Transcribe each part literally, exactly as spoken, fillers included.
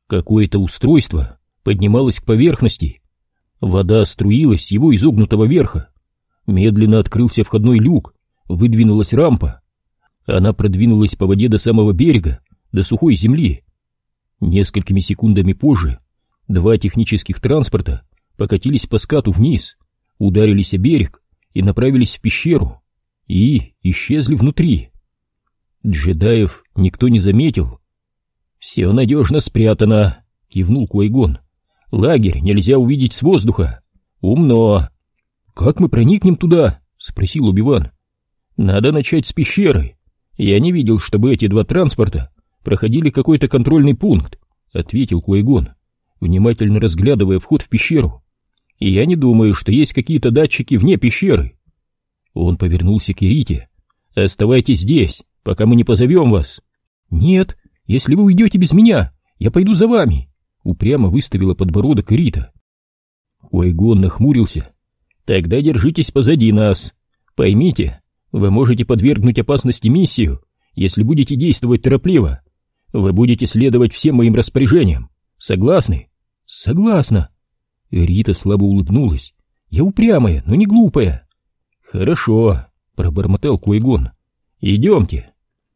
Какое-то устройство поднималось к поверхности. Вода струилась с его изогнутого верха. Медленно открылся входной люк, выдвинулась рампа. Она продвинулась по воде до самого берега, до сухой земли. Несколькими секундами позже два технических транспорта покатились по скату вниз, ударились о берег и направились в пещеру, и исчезли внутри. Джедаев никто не заметил. «Все надежно спрятано», — кивнул Квай-Гон. «Лагерь нельзя увидеть с воздуха. Умно». «Как мы проникнем туда?» — спросил Оби-Ван. «Надо начать с пещеры. Я не видел, чтобы эти два транспорта проходили какой-то контрольный пункт», — ответил Квай-Гон, внимательно разглядывая вход в пещеру. «И я не думаю, что есть какие-то датчики вне пещеры». Он повернулся к Ирите. «Оставайтесь здесь, пока мы не позовем вас». «Нет, если вы уйдете без меня, я пойду за вами», — упрямо выставила подбородок Ирита. Квай-Гон нахмурился. «Тогда держитесь позади нас. Поймите, вы можете подвергнуть опасности миссию, если будете действовать торопливо. Вы будете следовать всем моим распоряжениям. Согласны?» «Согласна». Рита слабо улыбнулась. «Я упрямая, но не глупая». «Хорошо», — пробормотал Квай-Гон. «Идемте».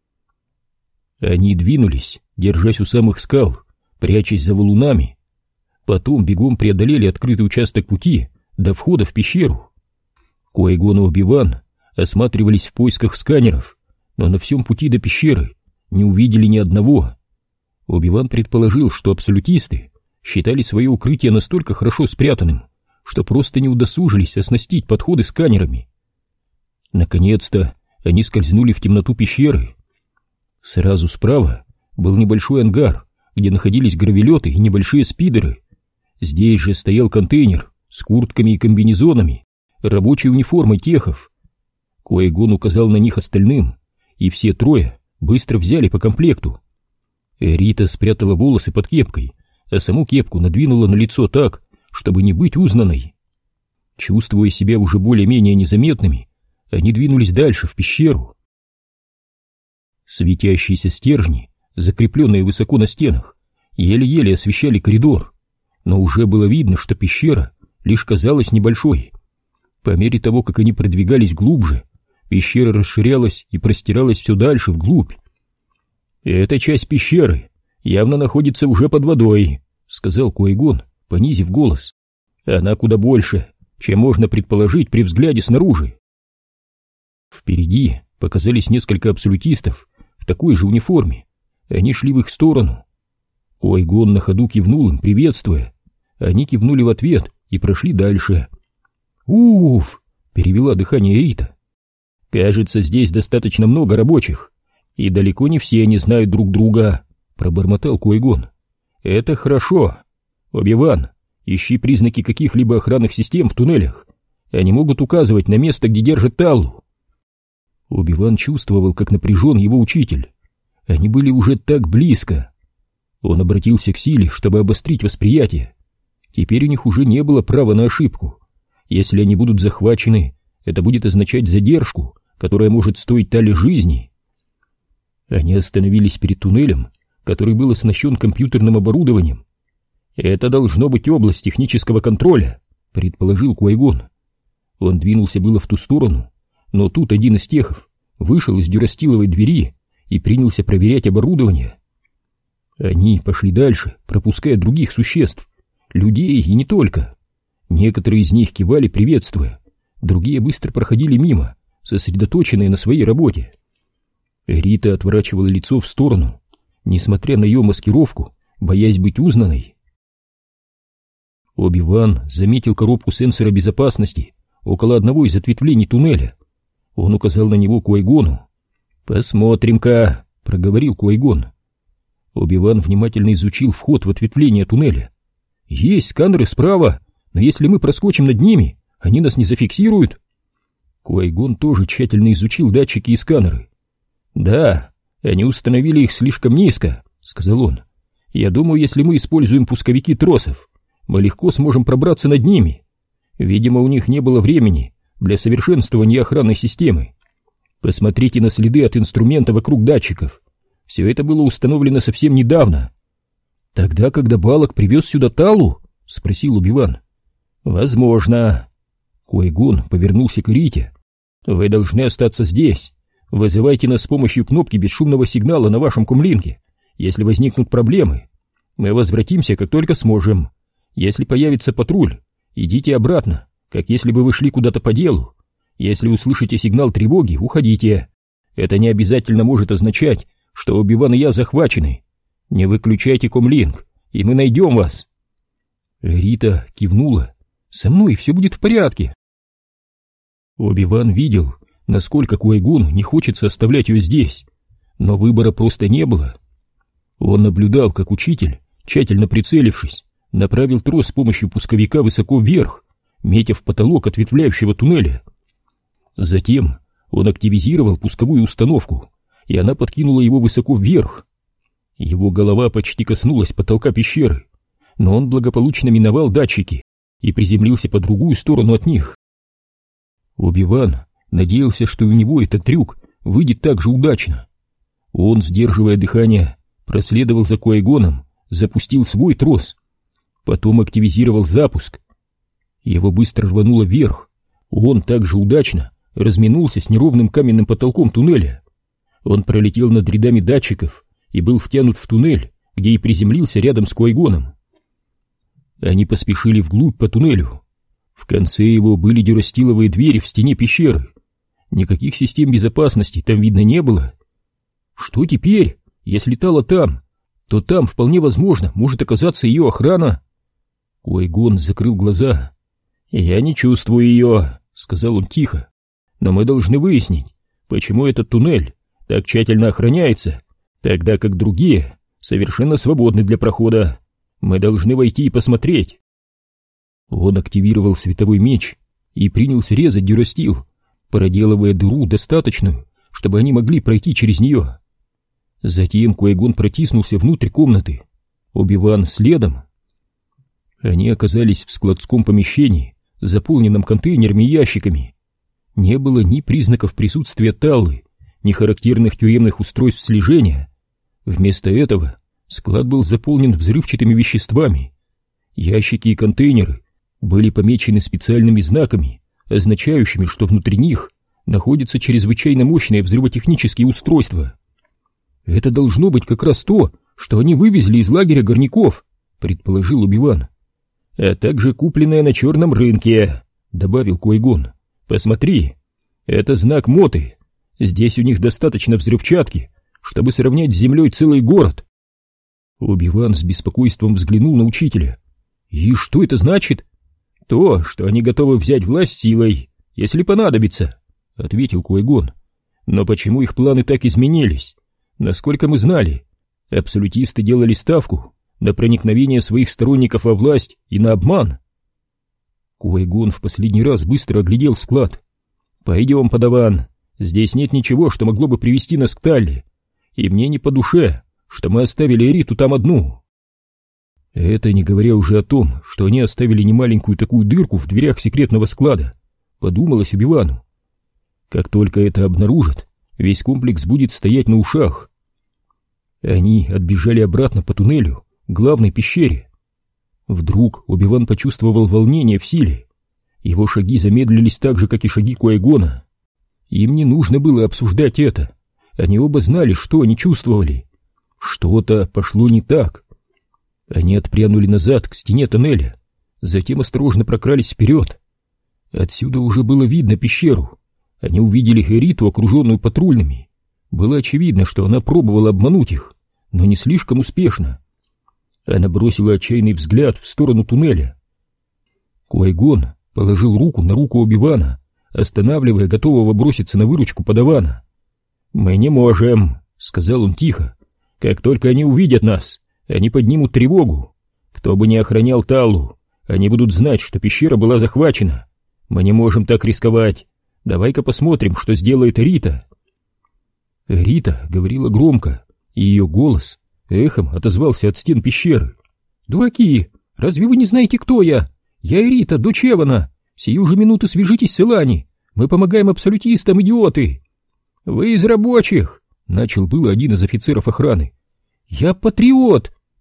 Они двинулись, держась у самых скал, прячась за валунами. Потом бегом преодолели открытый участок пути до входа в пещеру. Квай-Гон и Оби-Ван осматривались в поисках сканеров, но на всем пути до пещеры не увидели ни одного. Оби-Ван предположил, что абсолютисты считали свое укрытие настолько хорошо спрятанным, что просто не удосужились оснастить подходы сканерами. Наконец-то они скользнули в темноту пещеры. Сразу справа был небольшой ангар, где находились гравелеты и небольшие спидеры. Здесь же стоял контейнер с куртками и комбинезонами, рабочей униформой техов. Квай-Гон указал на них остальным, и все трое быстро взяли по комплекту. Рита спрятала волосы под кепкой, а саму кепку надвинула на лицо так, чтобы не быть узнанной. Чувствуя себя уже более-менее незаметными, они двинулись дальше, в пещеру. Светящиеся стержни, закрепленные высоко на стенах, еле-еле освещали коридор, но уже было видно, что пещера лишь казалась небольшой. По мере того, как они продвигались глубже, пещера расширялась и простиралась все дальше, вглубь. «Эта часть пещеры явно находится уже под водой», — сказал Квай-Гон, понизив голос. «Она куда больше, чем можно предположить при взгляде снаружи». Впереди показались несколько абсолютистов в такой же униформе. Они шли в их сторону. Квай-Гон на ходу кивнул им, приветствуя. Они кивнули в ответ и прошли дальше. «Уф!» — перевела дыхание Рита. «Кажется, здесь достаточно много рабочих, и далеко не все они знают друг друга», — пробормотал Квай-Гон. «Это хорошо. Оби-Ван, ищи признаки каких-либо охранных систем в туннелях. Они могут указывать на место, где держат Таллу». Оби-Ван чувствовал, как напряжен его учитель. Они были уже так близко. Он обратился к силе, чтобы обострить восприятие. Теперь у них уже не было права на ошибку. Если они будут захвачены, это будет означать задержку, которая может стоить Талле жизни. Они остановились перед туннелем, который был оснащен компьютерным оборудованием. «Это должно быть область технического контроля», — предположил Квай-Гон. Он двинулся было в ту сторону, но тут один из техов вышел из дюрастиловой двери и принялся проверять оборудование. Они пошли дальше, пропуская других существ, людей и не только. Некоторые из них кивали, приветствуя, другие быстро проходили мимо, сосредоточенные на своей работе. Рита отворачивала лицо в сторону, несмотря на ее маскировку, боясь быть узнанной. Оби-Ван заметил коробку сенсора безопасности около одного из ответвлений туннеля. Он указал на него Квай-Гону. «Посмотрим-ка», — проговорил Квай-Гон. Оби-Ван внимательно изучил вход в ответвление туннеля. «Есть сканеры справа, но если мы проскочим над ними, они нас не зафиксируют». Квай-Гон тоже тщательно изучил датчики и сканеры. «Да, они установили их слишком низко», — сказал он. «Я думаю, если мы используем пусковики тросов, мы легко сможем пробраться над ними. Видимо, у них не было времени для совершенствования охранной системы. Посмотрите на следы от инструмента вокруг датчиков. Все это было установлено совсем недавно». Тогда, когда Балок привез сюда Талу? — спросил Оби-Ван. — Возможно. Qui-Gon повернулся к Рите. — Вы должны остаться здесь. Вызывайте нас с помощью кнопки бесшумного сигнала на вашем комлинке, если возникнут проблемы. Мы возвратимся, как только сможем. Если появится патруль, идите обратно, как если бы вы шли куда-то по делу. Если услышите сигнал тревоги, уходите. Это не обязательно может означать, что Оби-Ван и я захвачены. Не выключайте комлинк, и мы найдем вас. Рита кивнула. Со мной все будет в порядке. Оби-Ван видел, насколько Qui-Гону не хочется оставлять ее здесь, но выбора просто не было. Он наблюдал, как учитель, тщательно прицелившись, направил трос с помощью пусковика высоко вверх, метя в потолок ответвляющего туннеля. Затем он активизировал пусковую установку, и она подкинула его высоко вверх. Его голова почти коснулась потолка пещеры, но он благополучно миновал датчики и приземлился по другую сторону от них. Оби-Ван надеялся, что у него этот трюк выйдет так же удачно. Он, сдерживая дыхание, проследовал за Qui-Гоном, запустил свой трос, потом активизировал запуск. Его быстро рвануло вверх. Он также удачно разминулся с неровным каменным потолком туннеля. Он пролетел над рядами датчиков и был втянут в туннель, где и приземлился рядом с Qui-Гоном. Они поспешили вглубь по туннелю. В конце его были дюрастиловые двери в стене пещеры. Никаких систем безопасности там видно не было. Что теперь? Если Тала там, то там вполне возможно может оказаться ее охрана. Qui-Gon закрыл глаза. «Я не чувствую ее», — сказал он тихо. «Но мы должны выяснить, почему этот туннель так тщательно охраняется, тогда как другие совершенно свободны для прохода. Мы должны войти и посмотреть». Он активировал световой меч и принялся резать дюрастил, проделывая дыру достаточную, чтобы они могли пройти через нее. Затем Qui-Gon протиснулся внутрь комнаты, Оби-Ван следом. Они оказались в складском помещении, заполненном контейнерами и ящиками. Не было ни признаков присутствия Таллы, ни характерных тюремных устройств слежения. Вместо этого склад был заполнен взрывчатыми веществами. Ящики и контейнеры были помечены специальными знаками, означающими, что внутри них находятся чрезвычайно мощные взрывотехнические устройства. «Это должно быть как раз то, что они вывезли из лагеря горняков», — предположил Оби-Ван. «А также купленное на черном рынке», — добавил Qui-Gon. «Посмотри, это знак Моты. Здесь у них достаточно взрывчатки, чтобы сравнять с землей целый город». Оби-Ван с беспокойством взглянул на учителя. «И что это значит?» «То, что они готовы взять власть силой, если понадобится», — ответил Qui-Gon. «Но почему их планы так изменились? Насколько мы знали, абсолютисты делали ставку на проникновение своих сторонников во власть и на обман». Qui-Gon в последний раз быстро оглядел склад. «Пойдем, подаван, здесь нет ничего, что могло бы привести нас к Талле, и мне не по душе, что мы оставили Риту там одну». Это не говоря уже о том, что они оставили немаленькую такую дырку в дверях секретного склада, подумалось Оби-Вану. Как только это обнаружат, весь комплекс будет стоять на ушах. Они отбежали обратно по туннелю к главной пещере. Вдруг Оби-Ван почувствовал волнение в силе. Его шаги замедлились так же, как и шаги Qui-Гона. Им не нужно было обсуждать это. Они оба знали, что они чувствовали. Что-то пошло не так. Они отпрянули назад к стене тоннеля, затем осторожно прокрались вперед. Отсюда уже было видно пещеру. Они увидели Риту, окруженную патрульными. Было очевидно, что она пробовала обмануть их, но не слишком успешно. Она бросила отчаянный взгляд в сторону туннеля. Qui-Gon положил руку на руку Оби-Вана, останавливая готового броситься на выручку подавана. «Мы не можем», — сказал он тихо. «Как только они увидят нас, они поднимут тревогу. Кто бы ни охранял Таллу, они будут знать, что пещера была захвачена. Мы не можем так рисковать. Давай-ка посмотрим, что сделает Рита». Рита говорила громко, и ее голос эхом отозвался от стен пещеры. «Дураки! Разве вы не знаете, кто я? Я Рита, дочь Эвана. Сию же минуту свяжитесь с Элани. Мы помогаем абсолютистам, идиоты!» «Вы из рабочих!» — начал было один из офицеров охраны. «Я патриот!» —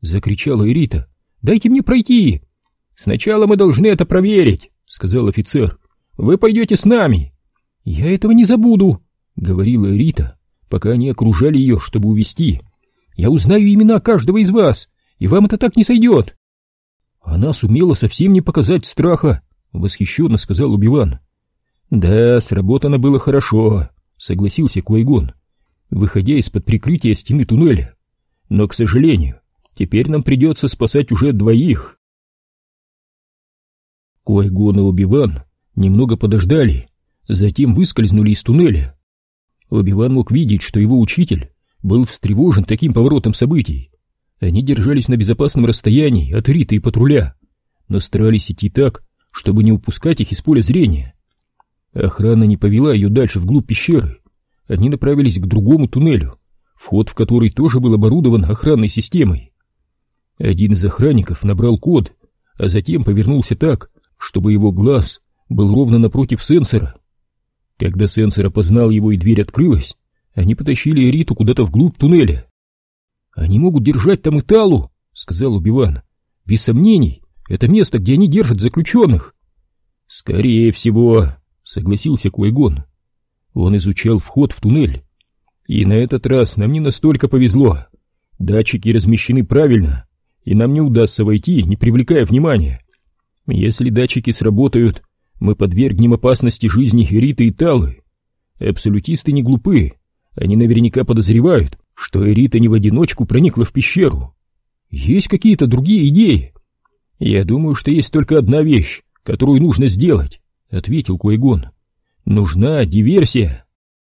закричала Эрита. «Дайте мне пройти!» «Сначала мы должны это проверить», — сказал офицер. «Вы пойдете с нами». «Я этого не забуду», — говорила Эрита, пока они окружали ее, чтобы увести. «Я узнаю имена каждого из вас, и вам это так не сойдет». «Она сумела совсем не показать страха», — восхищенно сказал Оби-Ван. «Да, сработано было хорошо», — согласился Квай-Гон, выходя из-под прикрытия стены туннеля. «Но, к сожалению, теперь нам придется спасать уже двоих». Квай-Гон и Оби-Ван немного подождали, затем выскользнули из туннеля. Оби-Ван мог видеть, что его учитель был встревожен таким поворотом событий. Они держались на безопасном расстоянии от Риты и патруля, но старались идти так, чтобы не упускать их из поля зрения. Охрана не повела ее дальше вглубь пещеры. Они направились к другому туннелю, вход в который тоже был оборудован охранной системой. Один из охранников набрал код, а затем повернулся так, чтобы его глаз был ровно напротив сенсора. Когда сенсор опознал его и дверь открылась, они потащили Эриту куда-то вглубь туннеля. «Они могут держать там и Талу», — сказал Оби-Ван. «Без сомнений, это место, где они держат заключенных». «Скорее всего», — согласился Квай-Гон. Он изучал вход в туннель. «И на этот раз нам не настолько повезло. Датчики размещены правильно, и нам не удастся войти, не привлекая внимания. Если датчики сработают, мы подвергнем опасности жизни Эриты и Талы. Абсолютисты не глупы, они наверняка подозревают, что Эрита не в одиночку проникла в пещеру. Есть какие-то другие идеи?» «Я думаю, что есть только одна вещь, которую нужно сделать», — ответил Квай-Гон. «Нужна диверсия».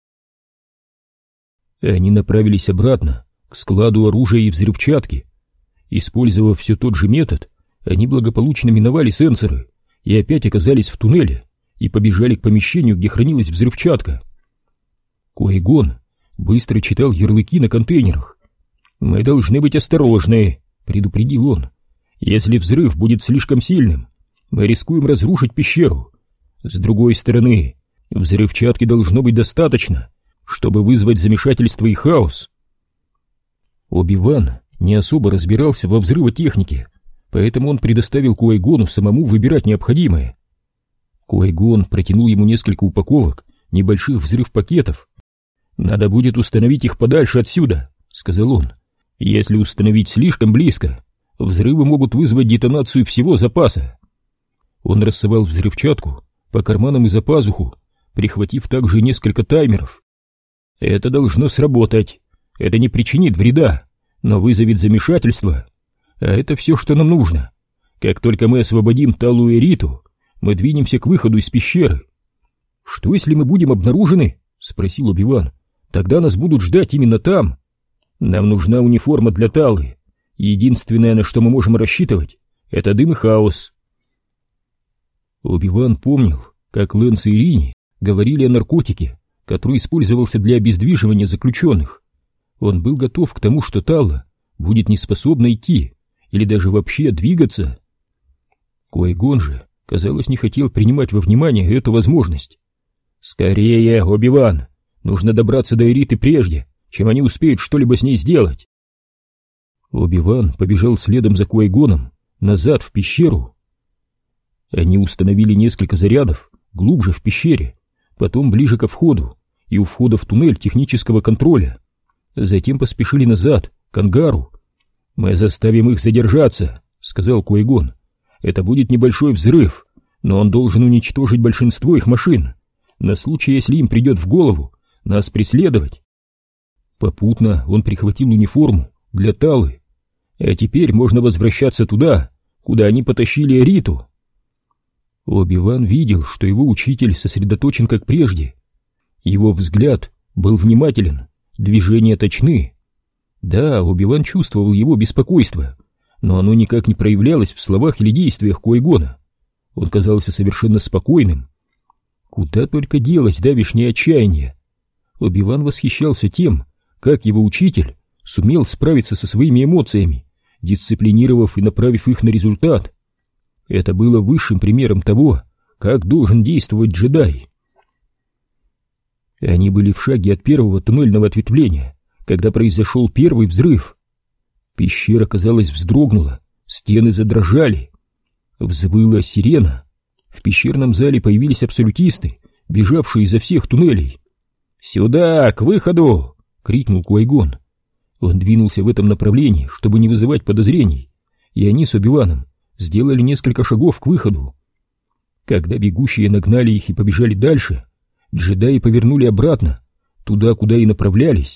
Они направились обратно к складу оружия и взрывчатки. Использовав все тот же метод, они благополучно миновали сенсоры и опять оказались в туннеле и побежали к помещению, где хранилась взрывчатка. Квай-Гон быстро читал ярлыки на контейнерах. «Мы должны быть осторожны», — предупредил он. «Если взрыв будет слишком сильным, мы рискуем разрушить пещеру. С другой стороны, взрывчатки должно быть достаточно, чтобы вызвать замешательство и хаос». Оби-Ван не особо разбирался во взрывотехнике, поэтому он предоставил Квай-Гону самому выбирать необходимое. Квай-Гон протянул ему несколько упаковок небольших взрывпакетов. «Надо будет установить их подальше отсюда», — сказал он. «Если установить слишком близко, взрывы могут вызвать детонацию всего запаса». Он рассовал взрывчатку по карманам и за пазуху, прихватив также несколько таймеров. «Это должно сработать. Это не причинит вреда, но вызовет замешательство. А это все, что нам нужно. Как только мы освободим Талу и Риту, мы двинемся к выходу из пещеры». «Что, если мы будем обнаружены?» — спросил Оби-Ван. «Тогда нас будут ждать именно там. Нам нужна униформа для Талы. Единственное, на что мы можем рассчитывать, это дым и хаос». Оби-Ван помнил, как Лэнс и Рини говорили о наркотике, который использовался для обездвиживания заключенных. Он был готов к тому, что Тала будет неспособна идти или даже вообще двигаться. Квай-Гон же, казалось, не хотел принимать во внимание эту возможность. «Скорее, Оби-Ван! Нужно добраться до Эриты прежде, чем они успеют что-либо с ней сделать». Оби-Ван побежал следом за Квай-Гоном назад в пещеру. Они установили несколько зарядов глубже в пещере, потом ближе ко входу и у входа в туннель технического контроля. Затем поспешили назад, к ангару. «Мы заставим их задержаться», — сказал Квай-Гон. «Это будет небольшой взрыв, но он должен уничтожить большинство их машин, на случай, если им придет в голову нас преследовать». Попутно он прихватил униформу для Талы. А теперь можно возвращаться туда, куда они потащили Риту. Оби-Ван видел, что его учитель сосредоточен как прежде. Его взгляд был внимателен, движения точны. Да, Оби-Ван чувствовал его беспокойство, но оно никак не проявлялось в словах или действиях Квай-Гона. Он казался совершенно спокойным. Куда только делось давешнее отчаяние. Оби-Ван восхищался тем, как его учитель сумел справиться со своими эмоциями, дисциплинировав и направив их на результат. Это было высшим примером того, как должен действовать джедай. Они были в шаге от первого туннельного ответвления, когда произошел первый взрыв. Пещера, казалось, вздрогнула, стены задрожали. Взвыла сирена. В пещерном зале появились абсолютисты, бежавшие изо всех туннелей. «Сюда, к выходу!» — крикнул Квай-Гон. Он двинулся в этом направлении, чтобы не вызывать подозрений, и они с Оби-Ваном сделали несколько шагов к выходу. Когда бегущие нагнали их и побежали дальше, джедаи повернули обратно, туда, куда и направлялись.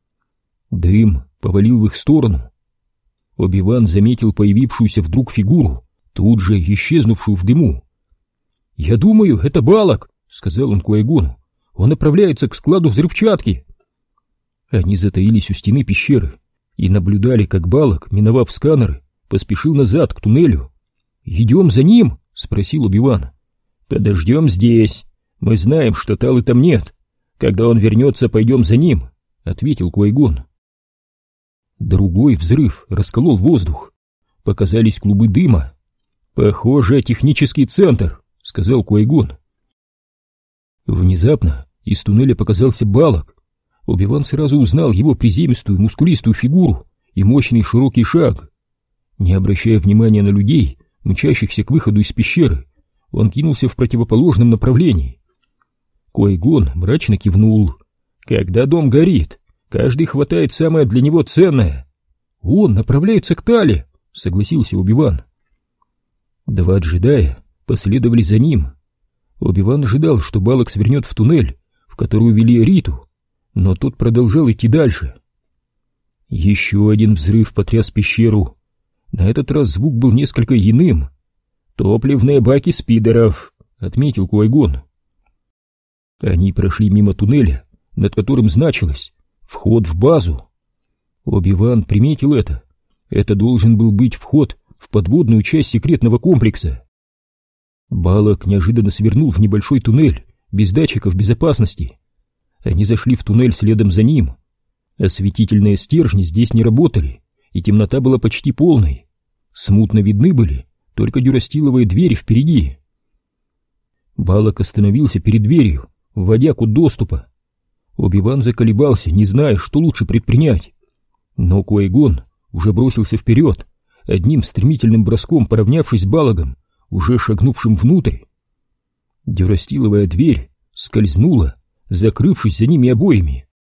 Дым повалил в их сторону. Оби-Ван заметил появившуюся вдруг фигуру, тут же исчезнувшую в дыму. «Я думаю, это Балок», — сказал он Квай-Гону. «Он направляется к складу взрывчатки». Они затаились у стены пещеры и наблюдали, как Балок, миновав сканеры, поспешил назад к туннелю. «Идем за ним?» — спросил Оби-Ван. «Подождем здесь. Мы знаем, что Талы там нет. Когда он вернется, пойдем за ним», — ответил Квай-Гон. Другой взрыв расколол воздух. Показались клубы дыма. «Похоже, технический центр», — сказал Квай-Гон. Внезапно из туннеля показался Балок. Оби-Ван сразу узнал его приземистую, мускулистую фигуру и мощный широкий шаг. Не обращая внимания на людей, мчащихся к выходу из пещеры, он кинулся в противоположном направлении. Квай-Гон мрачно кивнул. «Когда дом горит, каждый хватает самое для него ценное». «Он направляется к Тале», — согласился Оби-Ван. Два джедая последовали за ним. Оби-Ван ожидал, что Балок свернет в туннель, в который увели Риту, но тот продолжал идти дальше. Еще один взрыв потряс пещеру. На этот раз звук был несколько иным. «Топливные баки спидеров», — отметил Квай-Гон. Они прошли мимо туннеля, над которым значилось «Вход в базу». Оби-Ван приметил это. Это должен был быть вход в подводную часть секретного комплекса. Балок неожиданно свернул в небольшой туннель без датчиков безопасности. Они зашли в туннель следом за ним. Осветительные стержни здесь не работали, и темнота была почти полной. Смутно видны были только дюрастиловые двери впереди. Балок остановился перед дверью, вводя код доступа. Оби-Ван заколебался, не зная, что лучше предпринять. Но Квай-Гон уже бросился вперед, одним стремительным броском поравнявшись с Балогом, уже шагнувшим внутрь. Дюрастиловая дверь скользнула, закрывшись за ними обоими.